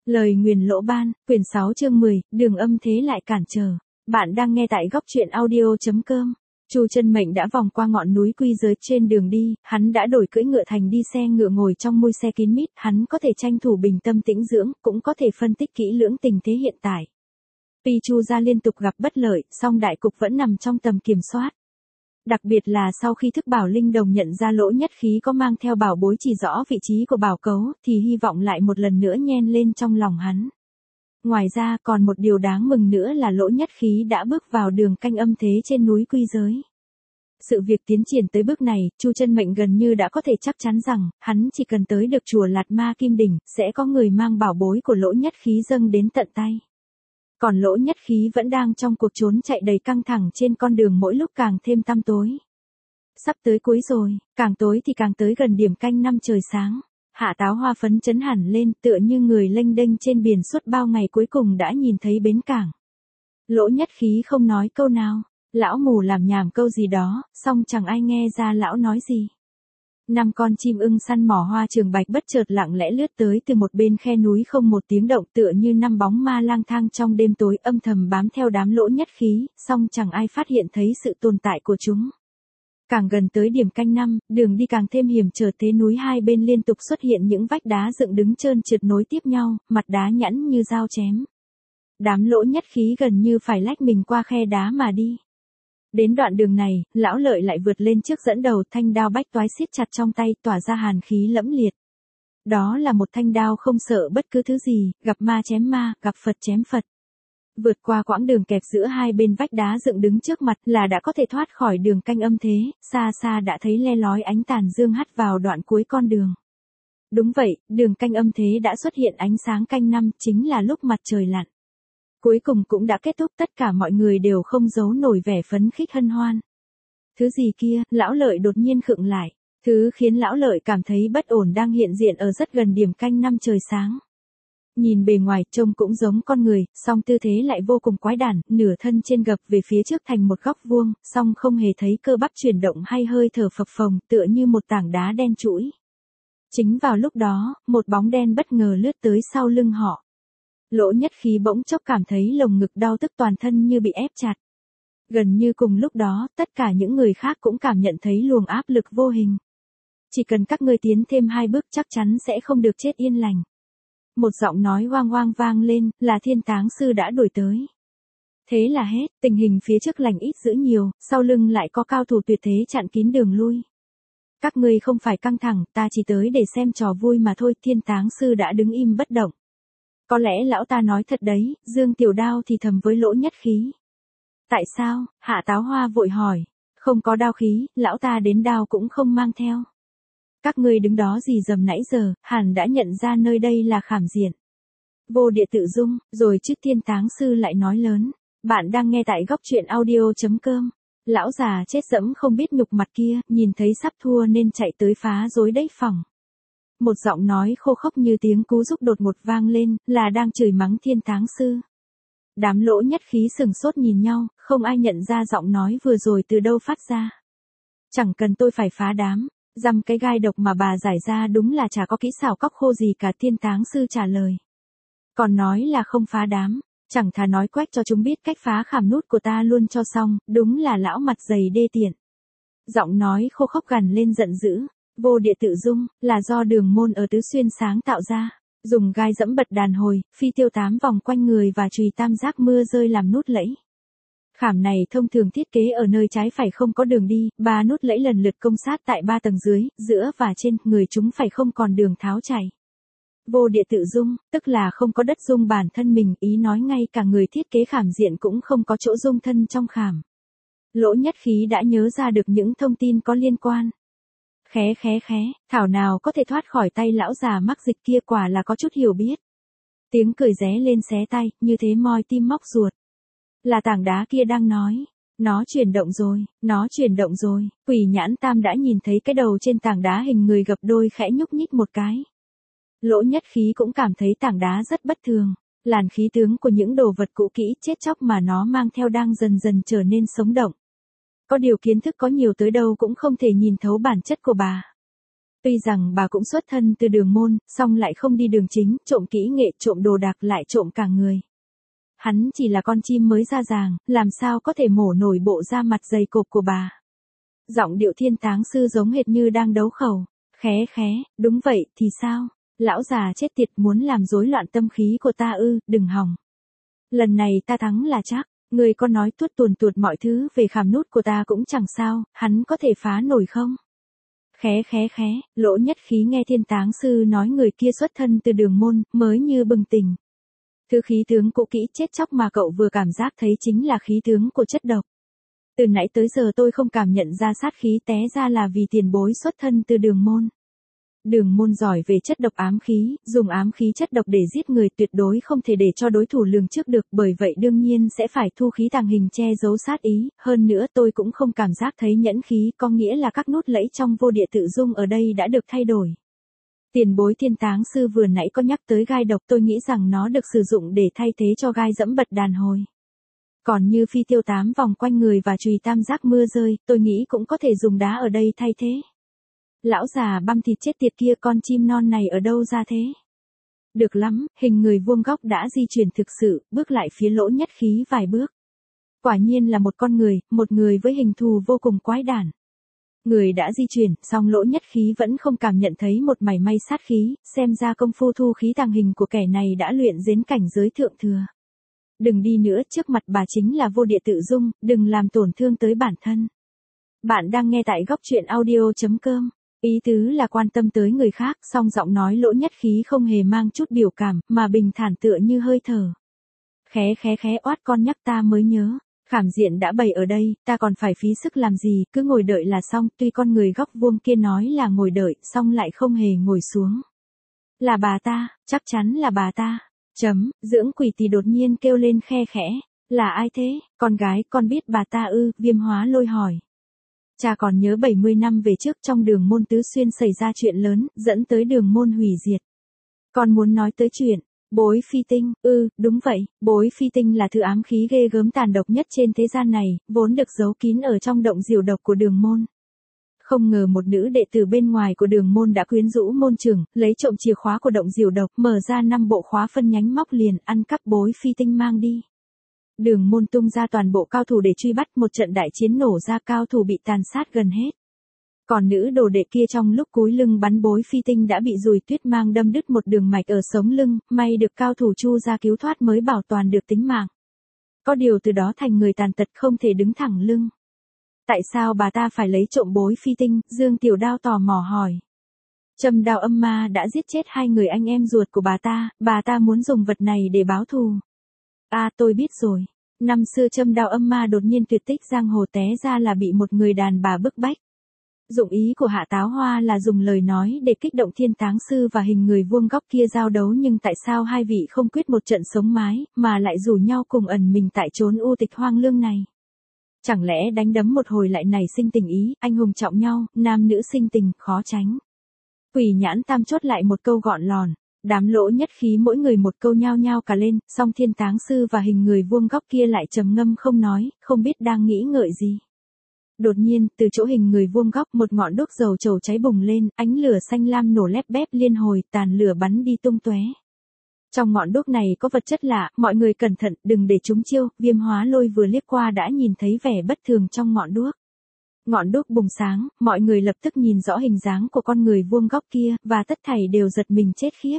Lời nguyền lỗ ban, quyển 6 chương 10, đường âm thế lại cản trở. Bạn đang nghe tại góc truyện audio.com. Chu Chân Mệnh đã vòng qua ngọn núi Quy Giới trên đường đi, hắn đã đổi cưỡi ngựa thành đi xe ngựa ngồi trong mui xe kín mít, hắn có thể tranh thủ bình tâm tĩnh dưỡng, cũng có thể phân tích kỹ lưỡng tình thế hiện tại. Tuy Chu gia liên tục gặp bất lợi, song đại cục vẫn nằm trong tầm kiểm soát. Đặc biệt là sau khi thức Bảo Linh Đồng nhận ra Lỗ Nhất Khí có mang theo bảo bối chỉ rõ vị trí của bảo cấu, thì hy vọng lại một lần nữa nhen lên trong lòng hắn. Ngoài ra còn một điều đáng mừng nữa là Lỗ Nhất Khí đã bước vào đường canh âm thế trên núi Quy Giới. Sự việc tiến triển tới bước này, Chu Chân Mệnh gần như đã có thể chắc chắn rằng, hắn chỉ cần tới được chùa Lạt Ma Kim Đỉnh, sẽ có người mang bảo bối của Lỗ Nhất Khí dâng đến tận tay. Còn Lỗ Nhất Khí vẫn đang trong cuộc trốn chạy đầy căng thẳng trên con đường mỗi lúc càng thêm tăm tối. Sắp tới cuối rồi, càng tối thì càng tới gần điểm canh 5 trời sáng. Hạ Táo Hoa phấn chấn hẳn lên tựa như người lênh đênh trên biển suốt bao ngày cuối cùng đã nhìn thấy bến cảng. Lỗ Nhất Khí không nói câu nào, lão mù làm nhảm câu gì đó, song chẳng ai nghe ra lão nói gì. 5 con chim ưng săn mỏ hoa trường bạch bất chợt lặng lẽ lướt tới từ một bên khe núi không một tiếng động tựa như 5 bóng ma lang thang trong đêm tối âm thầm bám theo đám Lỗ Nhất Khí, song chẳng ai phát hiện thấy sự tồn tại của chúng. Càng gần tới điểm canh 5, đường đi càng thêm hiểm trở thế núi hai bên liên tục xuất hiện những vách đá dựng đứng trơn trượt nối tiếp nhau, mặt đá nhẵn như dao chém. Đám Lỗ Nhất Khí gần như phải lách mình qua khe đá mà đi. Đến đoạn đường này, lão Lợi lại vượt lên trước dẫn đầu, thanh đao bách toái siết chặt trong tay, tỏa ra hàn khí lẫm liệt. Đó là một thanh đao không sợ bất cứ thứ gì, gặp ma chém ma, gặp Phật chém Phật. Vượt qua quãng đường kẹp giữa hai bên vách đá dựng đứng trước mặt là đã có thể thoát khỏi đường canh âm thế, xa xa đã thấy le lói ánh tàn dương hắt vào đoạn cuối con đường. Đúng vậy, đường canh âm thế đã xuất hiện ánh sáng canh 5, chính là lúc mặt trời lặn. Cuối cùng cũng đã kết thúc, tất cả mọi người đều không giấu nổi vẻ phấn khích hân hoan. Thứ gì kia, lão Lợi đột nhiên khựng lại. Thứ khiến lão Lợi cảm thấy bất ổn đang hiện diện ở rất gần điểm canh 5 trời sáng. Nhìn bề ngoài trông cũng giống con người, song tư thế lại vô cùng quái đản, nửa thân trên gập về phía trước thành một góc vuông, song không hề thấy cơ bắp chuyển động hay hơi thở phập phồng, tựa như một tảng đá đen trũi. Chính vào lúc đó, một bóng đen bất ngờ lướt tới sau lưng họ. Lỗ Nhất Khí bỗng chốc cảm thấy lồng ngực đau tức, toàn thân như bị ép chặt. Gần như cùng lúc đó, tất cả những người khác cũng cảm nhận thấy luồng áp lực vô hình. Chỉ cần các ngươi tiến thêm 2 bước chắc chắn sẽ không được chết yên lành. Một giọng nói oang oang vang lên, là Thiên Táng Sư đã đuổi tới. Thế là hết, tình hình phía trước lành ít dữ nhiều, sau lưng lại có cao thủ tuyệt thế chặn kín đường lui. Các ngươi không phải căng thẳng, ta chỉ tới để xem trò vui mà thôi. Thiên Táng Sư đã đứng im bất động. Có lẽ lão ta nói thật đấy, Dương Tiểu Đao thì thầm với Lỗ Nhất Khí. Tại sao? Hạ Táo Hoa vội hỏi. Không có đao khí, lão ta đến đao cũng không mang theo. Các ngươi đứng đó gì dầm nãy giờ, hẳn đã nhận ra nơi đây là Khảm Diện. Vô Địa Tự Dung, rồi trước Thiên Táng Sư lại nói lớn. Bạn đang nghe tại góc truyện audio.com. Lão già chết dẫm không biết nhục mặt kia, nhìn thấy sắp thua nên chạy tới phá rối đấy phòng. Một giọng nói khô khốc như tiếng cú rúc đột ngột vang lên, là đang chửi mắng Thiên Táng Sư. Đám Lỗ Nhất Khí sừng sốt nhìn nhau, không ai nhận ra giọng nói vừa rồi từ đâu phát ra. Chẳng cần tôi phải phá đám, dăm cái gai độc mà bà giải ra đúng là chả có kỹ xảo cóc khô gì cả. Thiên Táng Sư trả lời. Còn nói là không phá đám, chẳng thà nói quách cho chúng biết cách phá khảm nút của ta luôn cho xong, đúng là lão mặt dày đê tiện. Giọng nói khô khốc gằn lên giận dữ. Vô Địa Tự Dung, là do Đường Môn ở Tứ Xuyên sáng tạo ra, dùng gai dẫm bật đàn hồi, phi tiêu 8 vòng quanh người và chùy tam giác mưa rơi làm nút lẫy. Khảm này thông thường thiết kế ở nơi trái phải không có đường đi, 3 nút lẫy lần lượt công sát tại 3 tầng dưới, giữa và trên, người chúng phải không còn đường tháo chạy. Vô Địa Tự Dung, tức là không có đất dung bản thân mình, ý nói ngay cả người thiết kế khảm diện cũng không có chỗ dung thân trong khảm. Lỗ Nhất Khí đã nhớ ra được những thông tin có liên quan. Khé, thảo nào có thể thoát khỏi tay lão già mắc dịch kia, quả là có chút hiểu biết. Tiếng cười ré lên xé tay, như thế moi tim móc ruột. Là tảng đá kia đang nói. Nó chuyển động rồi, Quỷ Nhãn Tam đã nhìn thấy cái đầu trên tảng đá hình người gập đôi khẽ nhúc nhích một cái. Lỗ Nhất Khí cũng cảm thấy tảng đá rất bất thường. Làn khí tướng của những đồ vật cũ kỹ chết chóc mà nó mang theo đang dần dần trở nên sống động. Có điều kiến thức có nhiều tới đâu cũng không thể nhìn thấu bản chất của bà. Tuy rằng bà cũng xuất thân từ đường môn, song lại không đi đường chính, trộm kỹ nghệ, trộm đồ đạc lại trộm cả người. Hắn chỉ là con chim mới ra ràng, làm sao có thể mổ nổi bộ da mặt dày cộp của bà. Giọng điệu thiên táng sư giống hệt như đang đấu khẩu. Khé khé, đúng vậy, thì sao? Lão già chết tiệt muốn làm rối loạn tâm khí của ta ư, đừng hòng. Lần này ta thắng là chắc, người có nói tuốt tuồn tuột mọi thứ về khảm nút của ta cũng chẳng sao, hắn có thể phá nổi không? Khé khé khé, Lỗ Nhất Khí nghe thiên táng sư nói người kia xuất thân từ đường môn, mới như bừng tỉnh. Thứ khí tướng cũ kỹ chết chóc mà cậu vừa cảm giác thấy chính là khí tướng của chất độc. Từ nãy tới giờ tôi không cảm nhận ra sát khí, té ra là vì tiền bối xuất thân từ đường môn. Đường môn giỏi về chất độc ám khí, dùng ám khí chất độc để giết người tuyệt đối không thể để cho đối thủ lường trước được, bởi vậy đương nhiên sẽ phải thu khí tàng hình che giấu sát ý, hơn nữa tôi cũng không cảm giác thấy nhẫn khí, có nghĩa là các nút lẫy trong vô địa tự dung ở đây đã được thay đổi. Tiền bối thiên táng sư vừa nãy có nhắc tới gai độc, tôi nghĩ rằng nó được sử dụng để thay thế cho gai dẫm bật đàn hồi. Còn như phi tiêu 8 vòng quanh người và chùy tam giác mưa rơi, tôi nghĩ cũng có thể dùng đá ở đây thay thế. Lão già băm thịt chết tiệt kia, con chim non này ở đâu ra thế? Được lắm, hình người vuông góc đã di chuyển thực sự, bước lại phía Lỗ Nhất Khí vài bước. Quả nhiên là một con người, một người với hình thù vô cùng quái đản. Người đã di chuyển, song Lỗ Nhất Khí vẫn không cảm nhận thấy một mảy may sát khí, xem ra công phu thu khí tàng hình của kẻ này đã luyện đến cảnh giới thượng thừa. Đừng đi nữa, trước mặt bà chính là vô địa tự dung, đừng làm tổn thương tới bản thân. Bạn đang nghe tại góc truyện audio.com. Ý tứ là quan tâm tới người khác, song giọng nói Lỗ Nhất Khí không hề mang chút biểu cảm, mà bình thản tựa như hơi thở. Khé khé khé, oát con nhắc ta mới nhớ. Khảm diện đã bày ở đây, ta còn phải phí sức làm gì, cứ ngồi đợi là xong, tuy con người góc vuông kia nói là ngồi đợi, song lại không hề ngồi xuống. Là bà ta, chắc chắn là bà ta. Dưỡng quỷ tỳ đột nhiên kêu lên khe khẽ. Là ai thế, con gái, con biết bà ta ư, Viêm Hóa Lôi hỏi. Cha còn nhớ 70 năm về trước trong đường môn Tứ Xuyên xảy ra chuyện lớn, dẫn tới đường môn hủy diệt. Con muốn nói tới chuyện bối phi tinh, đúng vậy, bối phi tinh là thứ ám khí ghê gớm tàn độc nhất trên thế gian này, vốn được giấu kín ở trong động diều độc của đường môn. Không ngờ một nữ đệ tử bên ngoài của đường môn đã quyến rũ môn trưởng, lấy trộm chìa khóa của động diều độc, mở ra 5 bộ khóa phân nhánh móc liền, ăn cắp bối phi tinh mang đi. Đường môn tung ra toàn bộ cao thủ để truy bắt, một trận đại chiến nổ ra, cao thủ bị tàn sát gần hết. Còn nữ đồ đệ kia trong lúc cúi lưng bắn bối phi tinh đã bị dùi tuyết mang đâm đứt một đường mạch ở sống lưng, may được cao thủ Chu ra cứu thoát mới bảo toàn được tính mạng. Có điều từ đó thành người tàn tật không thể đứng thẳng lưng. Tại sao bà ta phải lấy trộm bối phi tinh? Dương Tiểu Đao tò mò hỏi. Châm Đao Âm Ma đã giết chết 2 người anh em ruột của bà ta muốn dùng vật này để báo thù. Tôi biết rồi. Năm xưa Châm Đao Âm Ma đột nhiên tuyệt tích giang hồ, té ra là bị một người đàn bà bức bách. Dụng ý của Hạ Táo Hoa là dùng lời nói để kích động thiên táng sư và hình người vuông góc kia giao đấu, nhưng tại sao hai vị không quyết một trận sống mái, mà lại rủ nhau cùng ẩn mình tại chốn u tịch hoang lương này? Chẳng lẽ đánh đấm một hồi lại nảy sinh tình ý, anh hùng trọng nhau, nam nữ sinh tình, khó tránh. Quỷ Nhãn Tam chốt lại một câu gọn lòn. Đám Lỗ Nhất Khí mỗi người một câu nhao nhao cả lên, song thiên táng sư và hình người vuông góc kia lại trầm ngâm không nói, không biết đang nghĩ ngợi gì. Đột nhiên, từ chỗ hình người vuông góc một ngọn đuốc dầu trầu cháy bùng lên, ánh lửa xanh lam nổ lép bép liên hồi, tàn lửa bắn đi tung tóe. Trong ngọn đuốc này có vật chất lạ, mọi người cẩn thận, đừng để chúng chiêu. Viêm Hóa Lôi vừa liếc qua đã nhìn thấy vẻ bất thường trong ngọn đuốc. Ngọn đuốc bùng sáng, mọi người lập tức nhìn rõ hình dáng của con người vuông góc kia, và tất thảy đều giật mình chết khiếp.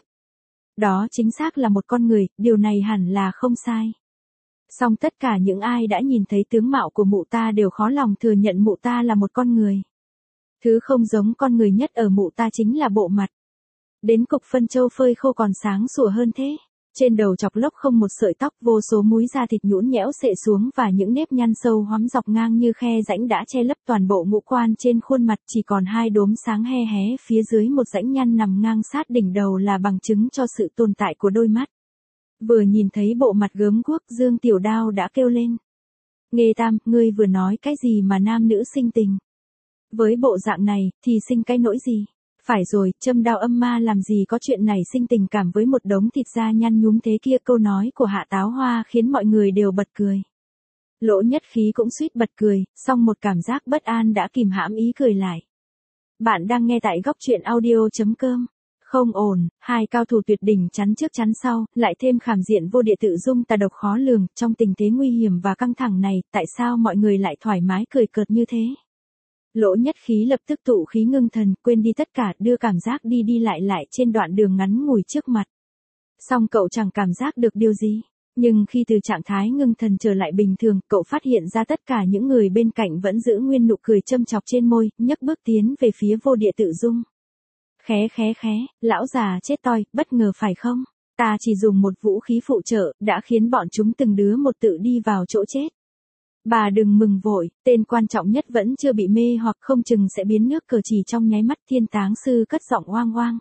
Đó chính xác là một con người, điều này hẳn là không sai. Song tất cả những ai đã nhìn thấy tướng mạo của mụ ta đều khó lòng thừa nhận mụ ta là một con người. Thứ không giống con người nhất ở mụ ta chính là bộ mặt. Đến cục phân châu phơi khô còn sáng sủa hơn thế. Trên đầu chọc lốc không một sợi tóc, vô số múi da thịt nhũn nhẽo xệ xuống và những nếp nhăn sâu hoắm dọc ngang như khe rãnh đã che lấp toàn bộ ngũ quan trên khuôn mặt, chỉ còn 2 đốm sáng he hé phía dưới một rãnh nhăn nằm ngang sát đỉnh đầu là bằng chứng cho sự tồn tại của đôi mắt. Vừa nhìn thấy bộ mặt gớm guốc, Dương Tiểu Đao đã kêu lên. Nghê Tam, ngươi vừa nói cái gì mà nam nữ sinh tình? Với bộ dạng này, thì sinh cái nỗi gì? Phải rồi, Châm Đao Âm Ma làm gì có chuyện này sinh tình cảm với một đống thịt da nhăn nhúm thế kia. Câu nói của Hạ Táo Hoa khiến mọi người đều bật cười. Lỗ Nhất Khí cũng suýt bật cười, song một cảm giác bất an đã kìm hãm ý cười lại. Bạn đang nghe tại góc truyện audio.com. Không ổn, hai cao thủ tuyệt đỉnh chắn trước chắn sau, lại thêm khảm diện vô địa tự dung tà độc khó lường, trong tình thế nguy hiểm và căng thẳng này, tại sao mọi người lại thoải mái cười cợt như thế? Lỗ Nhất Khí lập tức tụ khí ngưng thần, quên đi tất cả, đưa cảm giác đi đi lại trên đoạn đường ngắn ngủi trước mặt. Song cậu chẳng cảm giác được điều gì. Nhưng khi từ trạng thái ngưng thần trở lại bình thường, cậu phát hiện ra tất cả những người bên cạnh vẫn giữ nguyên nụ cười châm chọc trên môi, nhấc bước tiến về phía vô địa tự dung. Khé, lão già chết toi, bất ngờ phải không? Ta chỉ dùng một vũ khí phụ trợ, đã khiến bọn chúng từng đứa một tự đi vào chỗ chết. Bà đừng mừng vội, tên quan trọng nhất vẫn chưa bị mê hoặc không chừng sẽ biến nước cờ chỉ trong nháy mắt. Thiên táng sư cất giọng oang oang.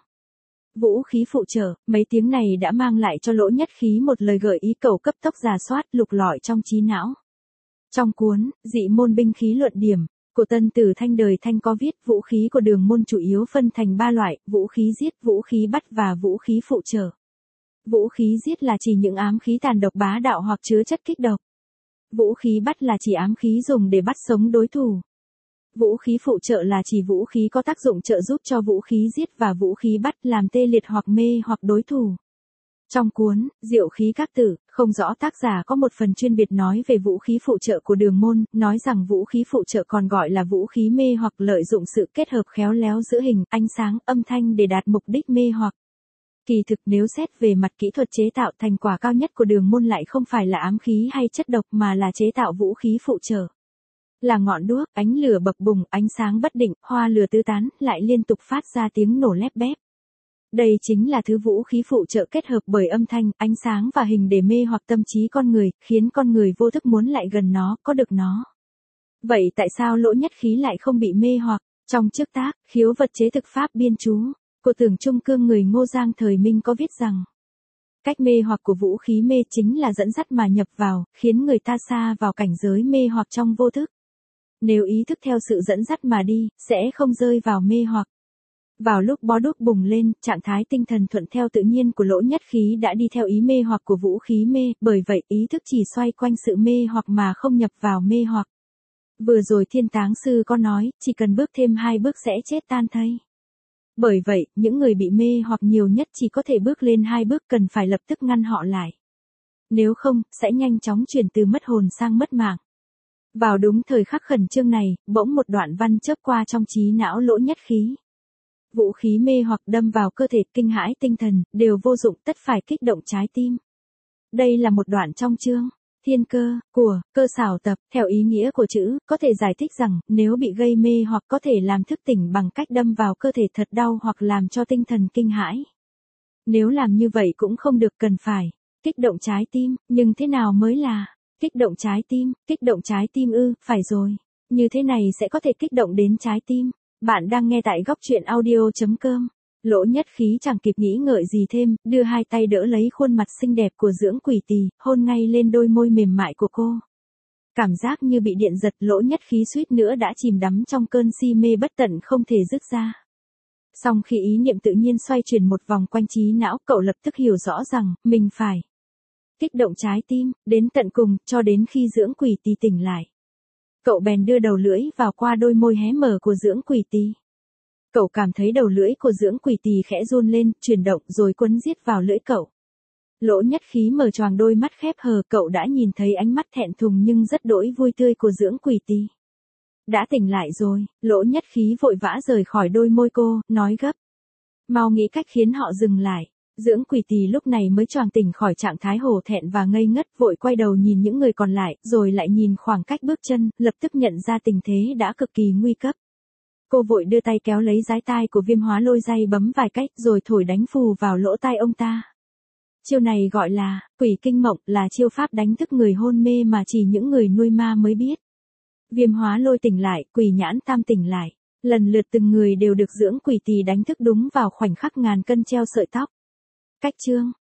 Vũ khí phụ trợ, mấy tiếng này đã mang lại cho Lỗ Nhất Khí một lời gợi ý. Cậu cấp tốc rà soát, lục lọi trong trí não. Trong cuốn Dị môn binh khí luận điểm của Tân Tử Thanh đời Thanh có viết vũ khí của Đường môn chủ yếu phân thành 3 loại: vũ khí giết, vũ khí bắt và vũ khí phụ trợ. Vũ khí giết là chỉ những ám khí tàn độc bá đạo hoặc chứa chất kích độc. Vũ khí bắt là chỉ ám khí dùng để bắt sống đối thủ. Vũ khí phụ trợ là chỉ vũ khí có tác dụng trợ giúp cho vũ khí giết và vũ khí bắt, làm tê liệt hoặc mê hoặc đối thủ. Trong cuốn Diệu khí các tử, không rõ tác giả có một phần chuyên biệt nói về vũ khí phụ trợ của Đường môn, nói rằng vũ khí phụ trợ còn gọi là vũ khí mê hoặc, lợi dụng sự kết hợp khéo léo giữa hình, ánh sáng, âm thanh để đạt mục đích mê hoặc. Kỳ thực nếu xét về mặt kỹ thuật chế tạo, thành quả cao nhất của Đường môn lại không phải là ám khí hay chất độc mà là chế tạo vũ khí phụ trợ. Là ngọn đuốc, ánh lửa bập bùng, ánh sáng bất định, hoa lửa tứ tán, lại liên tục phát ra tiếng nổ lép bép. Đây chính là thứ vũ khí phụ trợ kết hợp bởi âm thanh, ánh sáng và hình để mê hoặc tâm trí con người, khiến con người vô thức muốn lại gần nó, có được nó. Vậy tại sao Lỗ Nhất Khí lại không bị mê hoặc? Trong trước tác Khiếu vật chế thực pháp biên chú của Tưởng Trung Cương người Ngô Giang thời Minh có viết rằng, cách mê hoặc của vũ khí mê chính là dẫn dắt mà nhập vào, khiến người ta sa vào cảnh giới mê hoặc trong vô thức. Nếu ý thức theo sự dẫn dắt mà đi, sẽ không rơi vào mê hoặc. Vào lúc bó đuốc bùng lên, trạng thái tinh thần thuận theo tự nhiên của Lỗ Nhất Khí đã đi theo ý mê hoặc của vũ khí mê, bởi vậy ý thức chỉ xoay quanh sự mê hoặc mà không nhập vào mê hoặc. Vừa rồi Thiên táng sư có nói, chỉ cần bước thêm 2 bước sẽ chết tan thây. Bởi vậy, những người bị mê hoặc nhiều nhất chỉ có thể bước lên 2 bước, cần phải lập tức ngăn họ lại. Nếu không, sẽ nhanh chóng chuyển từ mất hồn sang mất mạng. Vào đúng thời khắc khẩn trương này, bỗng một đoạn văn chớp qua trong trí não Lỗ Nhất Khí. Vũ khí mê hoặc đâm vào cơ thể, kinh hãi tinh thần, đều vô dụng, tất phải kích động trái tim. Đây là một đoạn trong chương Thiên cơ của Cơ Xảo Tập, theo ý nghĩa của chữ, có thể giải thích rằng, nếu bị gây mê hoặc có thể làm thức tỉnh bằng cách đâm vào cơ thể thật đau hoặc làm cho tinh thần kinh hãi. Nếu làm như vậy cũng không được, cần phải kích động trái tim, nhưng thế nào mới là kích động trái tim ư? Phải rồi, như thế này sẽ có thể kích động đến trái tim. Bạn đang nghe tại góc truyện audio.com. Lỗ Nhất Khí chẳng kịp nghĩ ngợi gì thêm, đưa 2 tay đỡ lấy khuôn mặt xinh đẹp của Dưỡng Quỷ Tỳ, hôn ngay lên đôi môi mềm mại của cô. Cảm giác như bị điện giật, Lỗ Nhất Khí suýt nữa đã chìm đắm trong cơn si mê bất tận không thể dứt ra. Song khi ý niệm tự nhiên xoay chuyển một vòng quanh trí não, cậu lập tức hiểu rõ rằng, mình phải kích động trái tim, đến tận cùng, cho đến khi Dưỡng Quỷ Tỳ tỉnh lại. Cậu bèn đưa đầu lưỡi vào qua đôi môi hé mở của Dưỡng Quỷ Tỳ. Cậu cảm thấy đầu lưỡi của Dưỡng Quỷ Tỳ khẽ run lên, chuyển động rồi quấn giết vào lưỡi cậu. Lỗ Nhất Khí mở choàng đôi mắt khép hờ, cậu đã nhìn thấy ánh mắt thẹn thùng nhưng rất đỗi vui tươi của Dưỡng Quỷ Tỳ. Đã tỉnh lại rồi, Lỗ Nhất Khí vội vã rời khỏi đôi môi cô, nói gấp. Mau nghĩ cách khiến họ dừng lại. Dưỡng Quỷ Tỳ lúc này mới choàng tỉnh khỏi trạng thái hổ thẹn và ngây ngất, vội quay đầu nhìn những người còn lại, rồi lại nhìn khoảng cách bước chân, lập tức nhận ra tình thế đã cực kỳ nguy cấp. Cô vội đưa tay kéo lấy dái tai của Viêm Hóa Lôi day bấm vài cách rồi thổi đánh phù vào lỗ tai ông ta. Chiêu này gọi là quỷ kinh mộng, là chiêu pháp đánh thức người hôn mê mà chỉ những người nuôi ma mới biết. Viêm Hóa Lôi tỉnh lại, Quỷ Nhãn Tam tỉnh lại. Lần lượt từng người đều được Dưỡng Quỷ Tỳ đánh thức đúng vào khoảnh khắc ngàn cân treo sợi tóc. Cách chương